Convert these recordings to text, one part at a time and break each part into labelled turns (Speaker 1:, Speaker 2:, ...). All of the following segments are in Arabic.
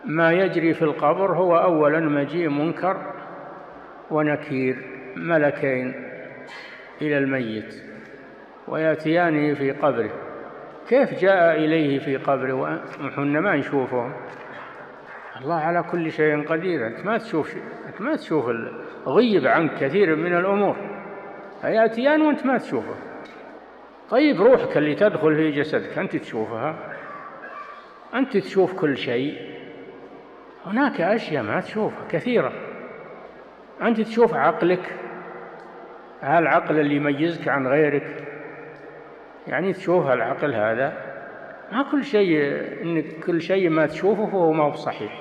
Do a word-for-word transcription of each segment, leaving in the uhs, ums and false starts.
Speaker 1: ما يجري في القبر هو أولا مجيء منكر ونكير، ملكين إلى الميت ويأتيانه في قبره. كيف جاء إليه في قبره ونحن ما نشوفهم؟ الله على كل شيء قدير. أنت ما تشوف شيء. أنت ما تشوف، غيب عنك كثير من الأمور، يأتيان وأنت ما تشوفه. طيب روحك اللي تدخل في جسدك أنت تشوفها؟ أنت تشوف كل شيء. هناك أشياء ما تشوفها كثيرة. أنت تشوف عقلك، هالعقل اللي يميزك عن غيرك، يعني تشوف العقل هذا. ما كل شيء، إن كل شيء ما تشوفه فهو ما هو صحيح.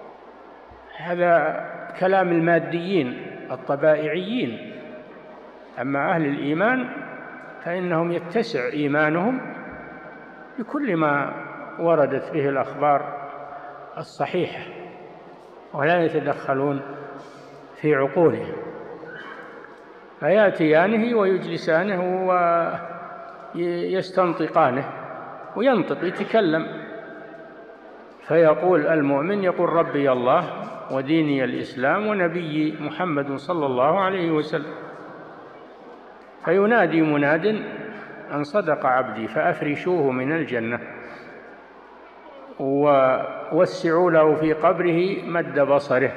Speaker 1: هذا كلام الماديين الطبائعيين. أما أهل الإيمان فإنهم يتسع إيمانهم بكل ما وردت به الأخبار الصحيحة، ولا يتدخلون في عقولهم. فيأتيانه ويجلسانه ويستنطقانه، وينطق يتكلم. فيقول المؤمن، يقول ربي الله وديني الإسلام ونبي محمد صلى الله عليه وسلم. فينادي مناد أن صدق عبدي فأفرشوه من الجنة ووسعوا له في قبره مد بصره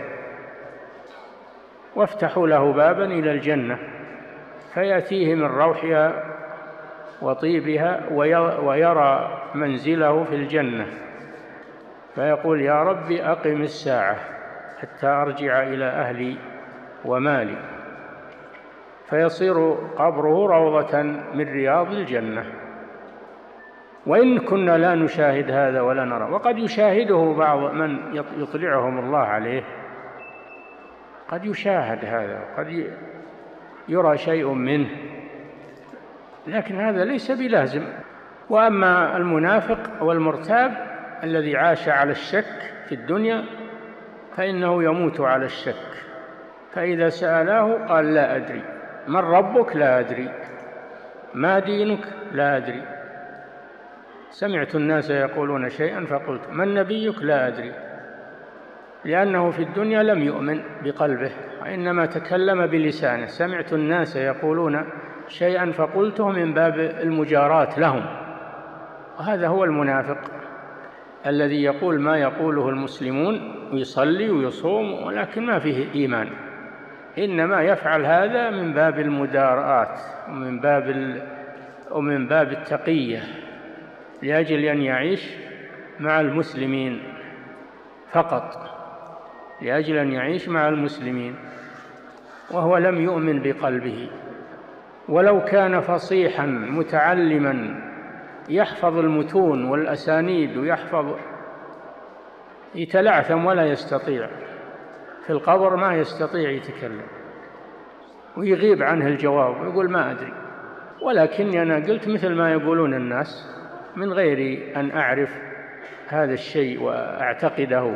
Speaker 1: وافتحوا له بابا إلى الجنة فيأتيه من روحها وطيبها ويرى منزله في الجنة، فيقول يا رب أقم الساعة حتى أرجع إلى أهلي ومالي، فيصير قبره روضة من رياض الجنة. وإن كنا لا نشاهد هذا ولا نرى، وقد يشاهده بعض من يطلعهم الله عليه، قد يشاهد هذا وقد يرى شيء منه، لكن هذا ليس بلازم. وأما المنافق والمرتاب الذي عاش على الشك في الدنيا فإنه يموت على الشك، فإذا سأله قال لا أدري. من ربك؟ لا أدري. ما دينك؟ لا أدري. سمعت الناس يقولون شيئا فقلت. من نبيك؟ لا أدري، لأنه في الدنيا لم يؤمن بقلبه وإنما تكلم بلسانه. سمعت الناس يقولون شيئا فقلته من باب المجاراة لهم. وهذا هو المنافق الذي يقول ما يقوله المسلمون ويصلي ويصوم ولكن ما فيه إيمان، إنما يفعل هذا من باب المداراة ومن باب ومن باب التقية لأجل أن يعيش مع المسلمين فقط، لأجل أن يعيش مع المسلمين، وهو لم يؤمن بقلبه. ولو كان فصيحا متعلما يحفظ المتون والأسانيد ويحفظ، يتلعثم ولا يستطيع في القبر، ما يستطيع يتكلم ويغيب عنه الجواب ويقول ما أدري. ولكني أنا قلت مثل ما يقولون الناس من غير أن أعرف هذا الشيء وأعتقده.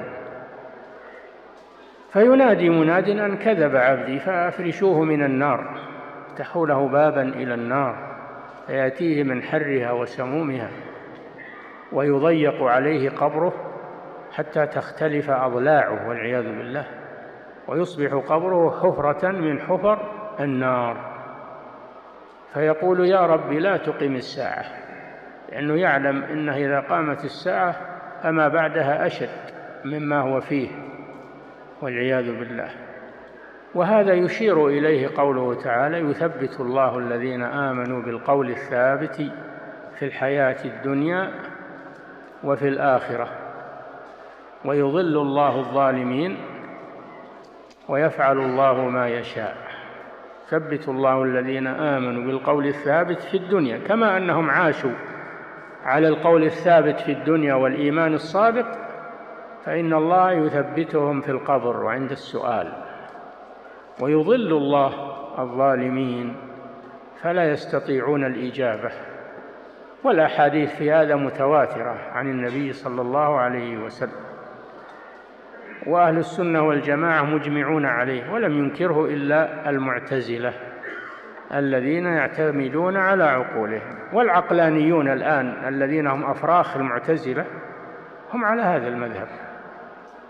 Speaker 1: فينادي مناد أن كذب عبدي فأفرشوه من النار، افتحوا له بابا إلى النار فيأتيه من حرها وسمومها ويضيق عليه قبره حتى تختلف أضلاعه والعياذ بالله، ويصبح قبره حفرة من حفر النار. فيقول يا رب لا تقم الساعة، لأنه يعلم أنه إذا قامت الساعة أما بعدها أشد مما هو فيه والعياذ بالله. وهذا يشير إليه قوله تعالى يثبت الله الذين آمنوا بالقول الثابت في الحياة الدنيا وفي الآخرة ويضل الله الظالمين ويفعل الله ما يشاء. ثبت الله الذين آمنوا بالقول الثابت في الدنيا، كما أنهم عاشوا على القول الثابت في الدنيا والإيمان الصادق، فإن الله يثبتهم في القبر وعند السؤال. ويضل الله الظالمين فلا يستطيعون الإجابة. والأحاديث في هذا متواترة عن النبي صلى الله عليه وسلم، وأهل السنة والجماعة مجمعون عليه، ولم ينكره إلا المعتزلة الذين يعتمدون على عقولهم. والعقلانيون الآن الذين هم أفراخ المعتزلة هم على هذا المذهب،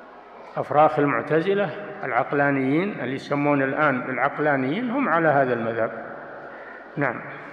Speaker 1: أفراخ المعتزلة العقلانيين اللي يسمون الآن العقلانيين هم على هذا المذهب. نعم.